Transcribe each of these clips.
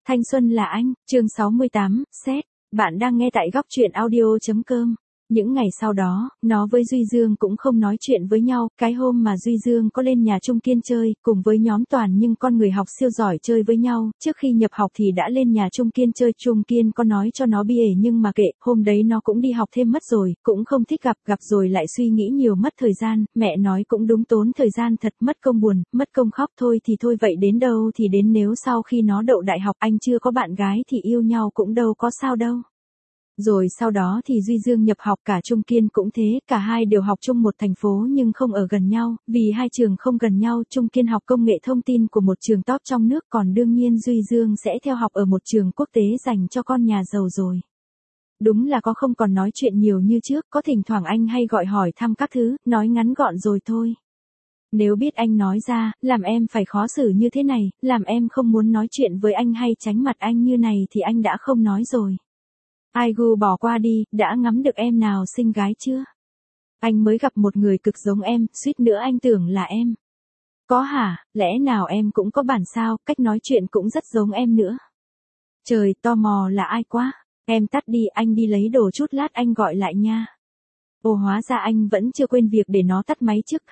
Thanh xuân là anh, chương 68, xét. Bạn đang nghe tại góc truyện audio.com. Những ngày sau đó, nó với Duy Dương cũng không nói chuyện với nhau, cái hôm mà Duy Dương có lên nhà Trung Kiên chơi, cùng với nhóm Toàn nhưng con người học siêu giỏi chơi với nhau, trước khi nhập học thì đã lên nhà Trung Kiên chơi, Trung Kiên có nói cho nó bỉa nhưng mà kệ, hôm đấy nó cũng đi học thêm mất rồi, cũng không thích gặp rồi lại suy nghĩ nhiều mất thời gian, mẹ nói cũng đúng tốn thời gian thật, mất công buồn, mất công khóc thôi thì thôi vậy đến đâu thì đến nếu sau khi nó đậu đại học anh chưa có bạn gái thì yêu nhau cũng đâu có sao đâu. Rồi sau đó thì Duy Dương nhập học cả Trung Kiên cũng thế, cả hai đều học chung một thành phố nhưng không ở gần nhau, vì hai trường không gần nhau, Trung Kiên học công nghệ thông tin của một trường top trong nước còn đương nhiên Duy Dương sẽ theo học ở một trường quốc tế dành cho con nhà giàu rồi. Đúng là có không còn nói chuyện nhiều như trước, có thỉnh thoảng anh hay gọi hỏi thăm các thứ, nói ngắn gọn rồi thôi. Nếu biết anh nói ra, làm em phải khó xử như thế này, làm em không muốn nói chuyện với anh hay tránh mặt anh như này thì anh đã không nói rồi. Ai gu bỏ qua đi, đã ngắm được em nào xinh gái chưa? Anh mới gặp một người cực giống em, suýt nữa anh tưởng là em. Có hả, lẽ nào em cũng có bản sao, cách nói chuyện cũng rất giống em nữa. Trời, tò mò là ai quá. Em tắt đi, anh đi lấy đồ chút lát anh gọi lại nha. Ồ hóa ra anh vẫn chưa quên việc để nó tắt máy trước.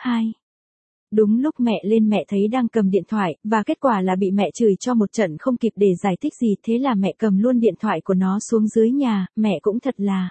Đúng lúc mẹ lên mẹ thấy đang cầm điện thoại, và kết quả là bị mẹ chửi cho một trận không kịp để giải thích gì, thế là mẹ cầm luôn điện thoại của nó xuống dưới nhà, mẹ cũng thật là.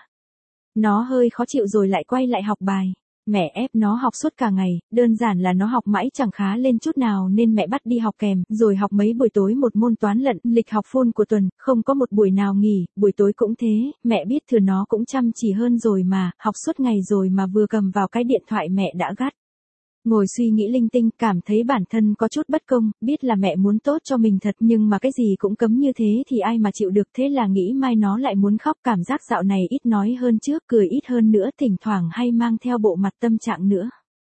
Nó hơi khó chịu rồi lại quay lại học bài. Mẹ ép nó học suốt cả ngày, đơn giản là nó học mãi chẳng khá lên chút nào nên mẹ bắt đi học kèm, rồi học mấy buổi tối một môn toán lận, lịch học full của tuần, không có một buổi nào nghỉ, buổi tối cũng thế, mẹ biết thừa nó cũng chăm chỉ hơn rồi mà, học suốt ngày rồi mà vừa cầm vào cái điện thoại mẹ đã gắt. Ngồi suy nghĩ linh tinh, cảm thấy bản thân có chút bất công, biết là mẹ muốn tốt cho mình thật nhưng mà cái gì cũng cấm như thế thì ai mà chịu được, thế là nghĩ mai nó lại muốn khóc, cảm giác dạo này ít nói hơn trước, cười ít hơn nữa, thỉnh thoảng hay mang theo bộ mặt tâm trạng nữa.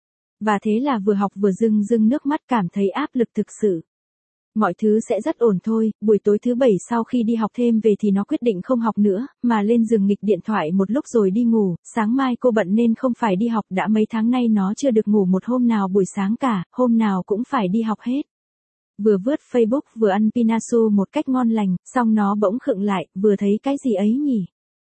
Và thế là vừa học vừa rưng nước mắt, cảm thấy áp lực thực sự. Mọi thứ sẽ rất ổn thôi, buổi tối thứ bảy sau khi đi học thêm về thì nó quyết định không học nữa, mà lên giường nghịch điện thoại một lúc rồi đi ngủ, sáng mai cô bận nên không phải đi học, đã mấy tháng nay nó chưa được ngủ một hôm nào buổi sáng cả, hôm nào cũng phải đi học hết. Vừa vướt Facebook vừa ăn pinasu một cách ngon lành, xong nó bỗng khựng lại, vừa thấy cái gì ấy nhỉ?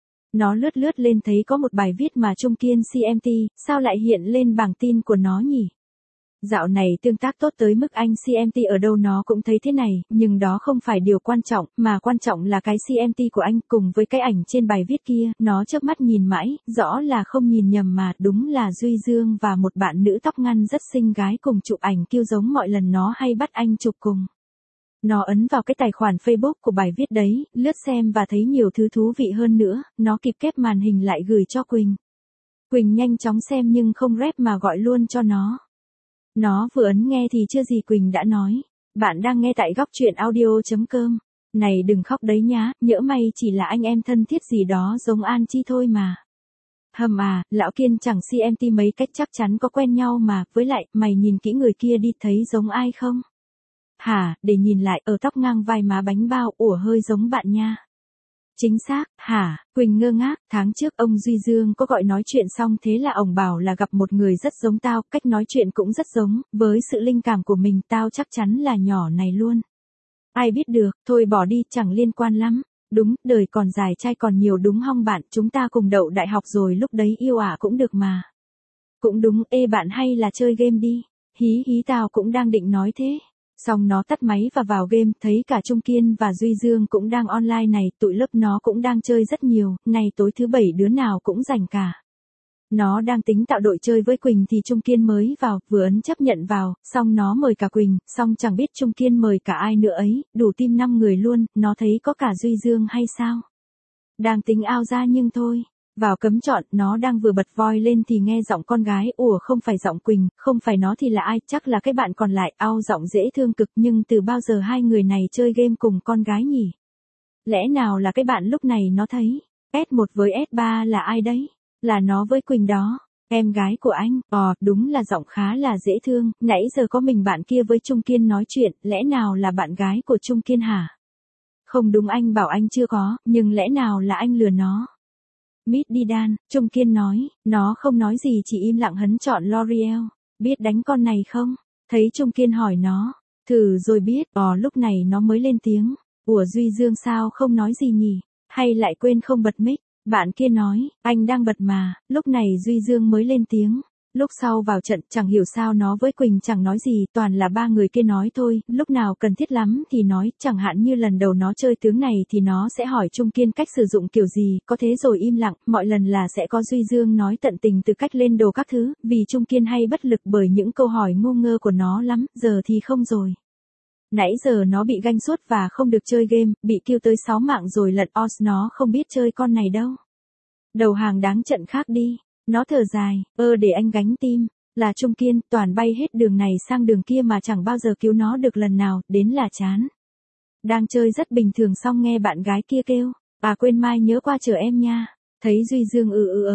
Nó lướt lên thấy có một bài viết mà Trung Kiên CMT, sao lại hiện lên bảng tin của nó nhỉ? Dạo này tương tác tốt tới mức anh CMT ở đâu nó cũng thấy thế này, nhưng đó không phải điều quan trọng, mà quan trọng là cái CMT của anh cùng với cái ảnh trên bài viết kia, nó chớp mắt nhìn mãi, rõ là không nhìn nhầm mà, đúng là Duy Dương và một bạn nữ tóc ngắn rất xinh gái cùng chụp ảnh kêu giống mọi lần nó hay bắt anh chụp cùng. Nó ấn vào cái tài khoản Facebook của bài viết đấy, lướt xem và thấy nhiều thứ thú vị hơn nữa, nó kịp kép màn hình lại gửi cho Quỳnh. Quỳnh nhanh chóng xem nhưng không rep mà gọi luôn cho nó. Nó vừa ấn nghe thì chưa gì Quỳnh đã nói. Bạn đang nghe tại góc truyện audio.com. Này đừng khóc đấy nhá, nhỡ may chỉ là anh em thân thiết gì đó giống An Chi thôi mà. Hầm à, lão Kiên chẳng CMT mấy cách chắc chắn có quen nhau mà, với lại, mày nhìn kỹ người kia đi thấy giống ai không? Hả, để nhìn lại, ở tóc ngang vai má bánh bao, ủa hơi giống bạn nha. Chính xác, hả, Quỳnh ngơ ngác, tháng trước ông Duy Dương có gọi nói chuyện xong thế là ông bảo là gặp một người rất giống tao, cách nói chuyện cũng rất giống, với sự linh cảm của mình tao chắc chắn là nhỏ này luôn. Ai biết được, thôi bỏ đi, chẳng liên quan lắm. Đúng, đời còn dài trai còn nhiều đúng không bạn, chúng ta cùng đậu đại học rồi lúc đấy yêu cũng được mà. Cũng đúng, ê bạn hay là chơi game đi. Hí tao cũng đang định nói thế. Xong nó tắt máy và vào game, thấy cả Trung Kiên và Duy Dương cũng đang online này, tụi lớp nó cũng đang chơi rất nhiều, này tối thứ bảy đứa nào cũng rảnh cả. Nó đang tính tạo đội chơi với Quỳnh thì Trung Kiên mới vào, vừa ấn chấp nhận vào, xong nó mời cả Quỳnh, xong chẳng biết Trung Kiên mời cả ai nữa ấy, đủ team 5 người luôn, nó thấy có cả Duy Dương hay sao? Đang tính ao ra nhưng thôi. Vào cấm chọn, nó đang vừa bật voi lên thì nghe giọng con gái, ủa không phải giọng Quỳnh, không phải nó thì là ai, chắc là cái bạn còn lại, giọng dễ thương cực, nhưng từ bao giờ hai người này chơi game cùng con gái nhỉ? Lẽ nào là cái bạn lúc này nó thấy, S1 với S3 là ai đấy? Là nó với Quỳnh đó, em gái của anh, đúng là giọng khá là dễ thương, nãy giờ có mình bạn kia với Trung Kiên nói chuyện, lẽ nào là bạn gái của Trung Kiên hả? Không đúng anh bảo anh chưa có, nhưng lẽ nào là anh lừa nó? Mít đi đan, Trung Kiên nói, nó không nói gì chỉ im lặng hấn chọn L'Oreal, biết đánh con này không? Thấy Trung Kiên hỏi nó, thử rồi biết, lúc này nó mới lên tiếng. Ủa Duy Dương sao không nói gì nhỉ? Hay lại quên không bật mic? Bạn kia nói, anh đang bật mà, lúc này Duy Dương mới lên tiếng. Lúc sau vào trận chẳng hiểu sao nó với Quỳnh chẳng nói gì, toàn là ba người kia nói thôi, lúc nào cần thiết lắm thì nói, chẳng hạn như lần đầu nó chơi tướng này thì nó sẽ hỏi Trung Kiên cách sử dụng kiểu gì, có thế rồi im lặng, mọi lần là sẽ có Duy Dương nói tận tình từ cách lên đồ các thứ, vì Trung Kiên hay bất lực bởi những câu hỏi ngu ngơ của nó lắm, giờ thì không rồi. Nãy giờ nó bị ganh suốt và không được chơi game, bị kêu tới 6 mạng rồi lận os nó không biết chơi con này đâu. Đầu hàng đáng trận khác đi. Nó thở dài, để anh gánh tim, là Trung Kiên, toàn bay hết đường này sang đường kia mà chẳng bao giờ cứu nó được lần nào, đến là chán. Đang chơi rất bình thường xong nghe bạn gái kia kêu, quên mai nhớ qua chờ em nha. Thấy Duy Dương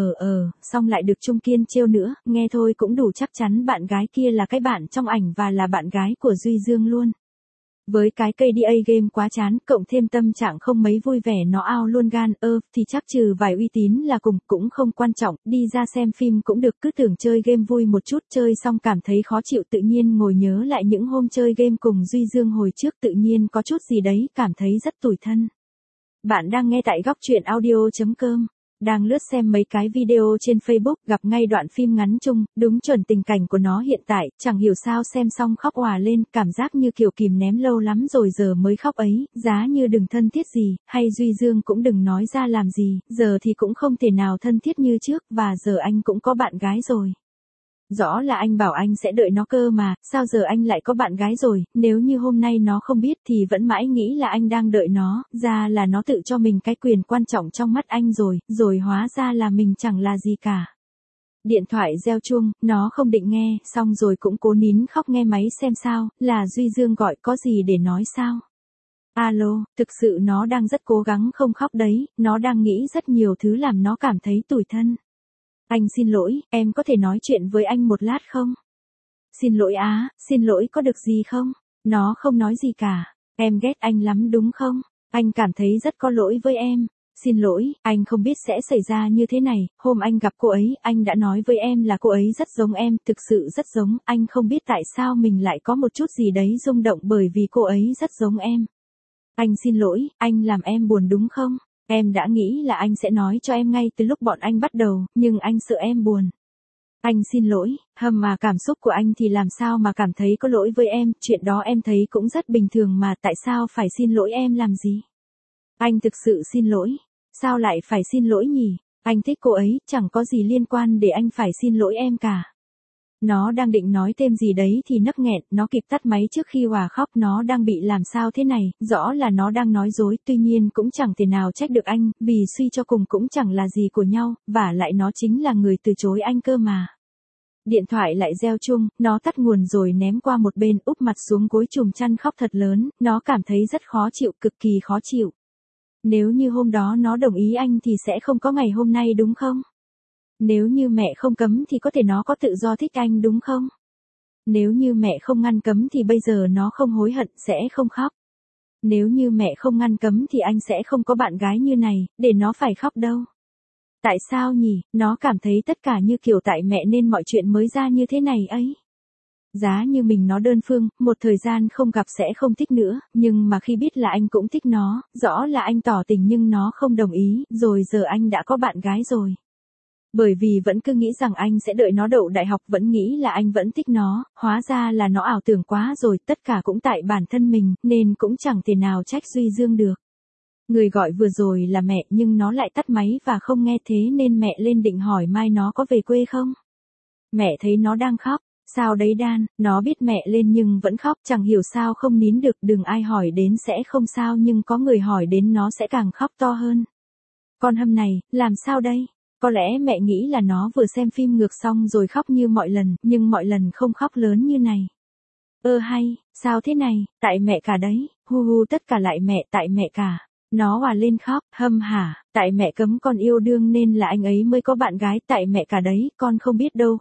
xong lại được Trung Kiên trêu nữa, nghe thôi cũng đủ chắc chắn bạn gái kia là cái bạn trong ảnh và là bạn gái của Duy Dương luôn. Với cái cây DA game quá chán, cộng thêm tâm trạng không mấy vui vẻ nó ao luôn gan, thì chắc trừ vài uy tín là cùng, cũng không quan trọng, đi ra xem phim cũng được, cứ tưởng chơi game vui một chút, chơi xong cảm thấy khó chịu tự nhiên ngồi nhớ lại những hôm chơi game cùng Duy Dương hồi trước tự nhiên có chút gì đấy, cảm thấy rất tủi thân. Bạn đang nghe tại góc truyện audio.com. Đang lướt xem mấy cái video trên Facebook, gặp ngay đoạn phim ngắn chung, đúng chuẩn tình cảnh của nó hiện tại, chẳng hiểu sao xem xong khóc òa lên, cảm giác như kiểu kìm nén lâu lắm rồi giờ mới khóc ấy, giá như đừng thân thiết gì, hay Duy Dương cũng đừng nói ra làm gì, giờ thì cũng không thể nào thân thiết như trước, và giờ anh cũng có bạn gái rồi. Rõ là anh bảo anh sẽ đợi nó cơ mà, sao giờ anh lại có bạn gái rồi, nếu như hôm nay nó không biết thì vẫn mãi nghĩ là anh đang đợi nó, ra là nó tự cho mình cái quyền quan trọng trong mắt anh rồi hóa ra là mình chẳng là gì cả. Điện thoại reo chuông, nó không định nghe, xong rồi cũng cố nín khóc nghe máy xem sao, là Duy Dương gọi, có gì để nói sao? Alo, thực sự nó đang rất cố gắng không khóc đấy, nó đang nghĩ rất nhiều thứ làm nó cảm thấy tủi thân. Anh xin lỗi, em có thể nói chuyện với anh một lát không? Xin lỗi xin lỗi có được gì không? Nó không nói gì cả. Em ghét anh lắm đúng không? Anh cảm thấy rất có lỗi với em. Xin lỗi, anh không biết sẽ xảy ra như thế này, hôm anh gặp cô ấy, anh đã nói với em là cô ấy rất giống em, thực sự rất giống, anh không biết tại sao mình lại có một chút gì đấy rung động bởi vì cô ấy rất giống em. Anh xin lỗi, anh làm em buồn đúng không? Em đã nghĩ là anh sẽ nói cho em ngay từ lúc bọn anh bắt đầu, nhưng anh sợ em buồn. Anh xin lỗi, mà cảm xúc của anh thì làm sao mà cảm thấy có lỗi với em, chuyện đó em thấy cũng rất bình thường mà tại sao phải xin lỗi em làm gì? Anh thực sự xin lỗi. Sao lại phải xin lỗi nhỉ? Anh thích cô ấy, chẳng có gì liên quan để anh phải xin lỗi em cả. Nó đang định nói thêm gì đấy thì nấc nghẹn, nó kịp tắt máy trước khi Hòa khóc, nó đang bị làm sao thế này, rõ là nó đang nói dối, tuy nhiên cũng chẳng thể nào trách được anh, vì suy cho cùng cũng chẳng là gì của nhau, vả lại nó chính là người từ chối anh cơ mà. Điện thoại lại reo chuông, nó tắt nguồn rồi ném qua một bên, úp mặt xuống gối chùm chăn khóc thật lớn, nó cảm thấy rất khó chịu, cực kỳ khó chịu. Nếu như hôm đó nó đồng ý anh thì sẽ không có ngày hôm nay đúng không? Nếu như mẹ không cấm thì có thể nó có tự do thích anh đúng không? Nếu như mẹ không ngăn cấm thì bây giờ nó không hối hận, sẽ không khóc. Nếu như mẹ không ngăn cấm thì anh sẽ không có bạn gái như này, để nó phải khóc đâu. Tại sao nhỉ, nó cảm thấy tất cả như kiểu tại mẹ nên mọi chuyện mới ra như thế này ấy. Giá như mình nó đơn phương, một thời gian không gặp sẽ không thích nữa, nhưng mà khi biết là anh cũng thích nó, rõ là anh tỏ tình nhưng nó không đồng ý, rồi giờ anh đã có bạn gái rồi. Bởi vì vẫn cứ nghĩ rằng anh sẽ đợi nó đậu đại học, vẫn nghĩ là anh vẫn thích nó, hóa ra là nó ảo tưởng quá rồi, tất cả cũng tại bản thân mình, nên cũng chẳng thể nào trách Duy Dương được. Người gọi vừa rồi là mẹ nhưng nó lại tắt máy và không nghe thế nên mẹ lên định hỏi mai nó có về quê không. Mẹ thấy nó đang khóc, sao đấy Đan, nó biết mẹ lên nhưng vẫn khóc, chẳng hiểu sao không nín được, đừng ai hỏi đến sẽ không sao nhưng có người hỏi đến nó sẽ càng khóc to hơn. Con hâm này, làm sao đây? Có lẽ mẹ nghĩ là nó vừa xem phim ngược xong rồi khóc như mọi lần, nhưng mọi lần không khóc lớn như này. Hay, sao thế này, tại mẹ cả đấy, tất cả lại mẹ, tại mẹ cả. Nó hòa lên khóc, hả, tại mẹ cấm con yêu đương nên là anh ấy mới có bạn gái, tại mẹ cả đấy, con không biết đâu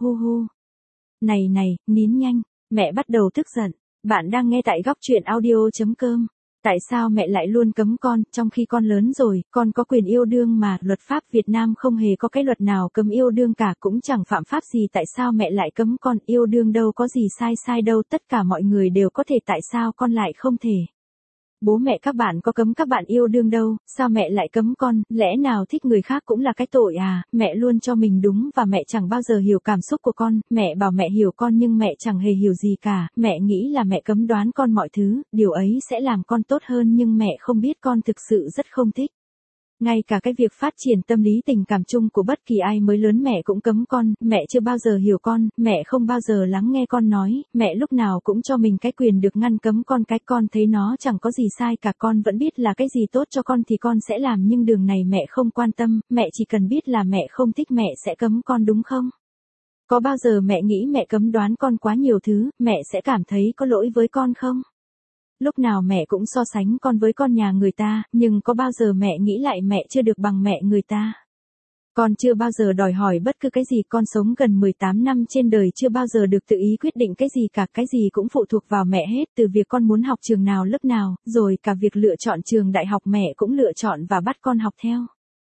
Này, nín nhanh, mẹ bắt đầu tức giận. Bạn đang nghe tại góc truyện audio.com. Tại sao mẹ lại luôn cấm con, trong khi con lớn rồi, con có quyền yêu đương mà, luật pháp Việt Nam không hề có cái luật nào cấm yêu đương cả, cũng chẳng phạm pháp gì, tại sao mẹ lại cấm con yêu đương đâu có gì sai đâu, tất cả mọi người đều có thể, tại sao con lại không thể? Bố mẹ các bạn có cấm các bạn yêu đương đâu, sao mẹ lại cấm con, lẽ nào thích người khác cũng là cái tội à, mẹ luôn cho mình đúng và mẹ chẳng bao giờ hiểu cảm xúc của con, mẹ bảo mẹ hiểu con nhưng mẹ chẳng hề hiểu gì cả, mẹ nghĩ là mẹ cấm đoán con mọi thứ, điều ấy sẽ làm con tốt hơn nhưng mẹ không biết con thực sự rất không thích. Ngay cả cái việc phát triển tâm lý tình cảm chung của bất kỳ ai mới lớn mẹ cũng cấm con, mẹ chưa bao giờ hiểu con, mẹ không bao giờ lắng nghe con nói, mẹ lúc nào cũng cho mình cái quyền được ngăn cấm con cái con thấy nó chẳng có gì sai cả con vẫn biết là cái gì tốt cho con thì con sẽ làm nhưng đường này mẹ không quan tâm, mẹ chỉ cần biết là mẹ không thích mẹ sẽ cấm con đúng không? Có bao giờ mẹ nghĩ mẹ cấm đoán con quá nhiều thứ, mẹ sẽ cảm thấy có lỗi với con không? Lúc nào mẹ cũng so sánh con với con nhà người ta, nhưng có bao giờ mẹ nghĩ lại mẹ chưa được bằng mẹ người ta? Con chưa bao giờ đòi hỏi bất cứ cái gì, con sống gần 18 năm trên đời chưa bao giờ được tự ý quyết định cái gì cả, cái gì cũng phụ thuộc vào mẹ hết, từ việc con muốn học trường nào lớp nào, rồi cả việc lựa chọn trường đại học mẹ cũng lựa chọn và bắt con học theo.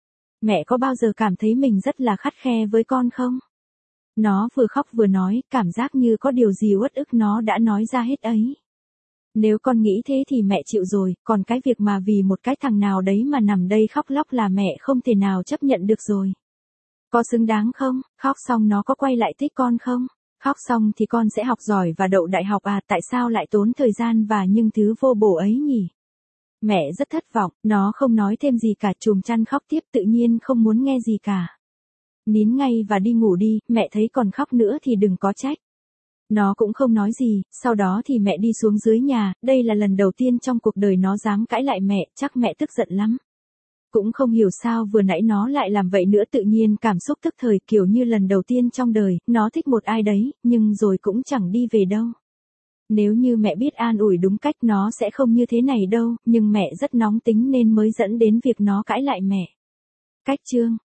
Mẹ có bao giờ cảm thấy mình rất là khắt khe với con không? Nó vừa khóc vừa nói, cảm giác như có điều gì uất ức nó đã nói ra hết ấy. Nếu con nghĩ thế thì mẹ chịu rồi, còn cái việc mà vì một cái thằng nào đấy mà nằm đây khóc lóc là mẹ không thể nào chấp nhận được rồi. Có xứng đáng không? Khóc xong nó có quay lại thích con không? Khóc xong thì con sẽ học giỏi và đậu đại học à, tại sao lại tốn thời gian và những thứ vô bổ ấy nhỉ? Mẹ rất thất vọng, nó không nói thêm gì cả, chùm chăn khóc tiếp tự nhiên không muốn nghe gì cả. Nín ngay và đi ngủ đi, mẹ thấy còn khóc nữa thì đừng có trách. Nó cũng không nói gì, sau đó thì mẹ đi xuống dưới nhà, đây là lần đầu tiên trong cuộc đời nó dám cãi lại mẹ, chắc mẹ tức giận lắm. Cũng không hiểu sao vừa nãy nó lại làm vậy nữa, tự nhiên cảm xúc tức thời kiểu như lần đầu tiên trong đời, nó thích một ai đấy, nhưng rồi cũng chẳng đi về đâu. Nếu như mẹ biết an ủi đúng cách nó sẽ không như thế này đâu, nhưng mẹ rất nóng tính nên mới dẫn đến việc nó cãi lại mẹ. Cách chương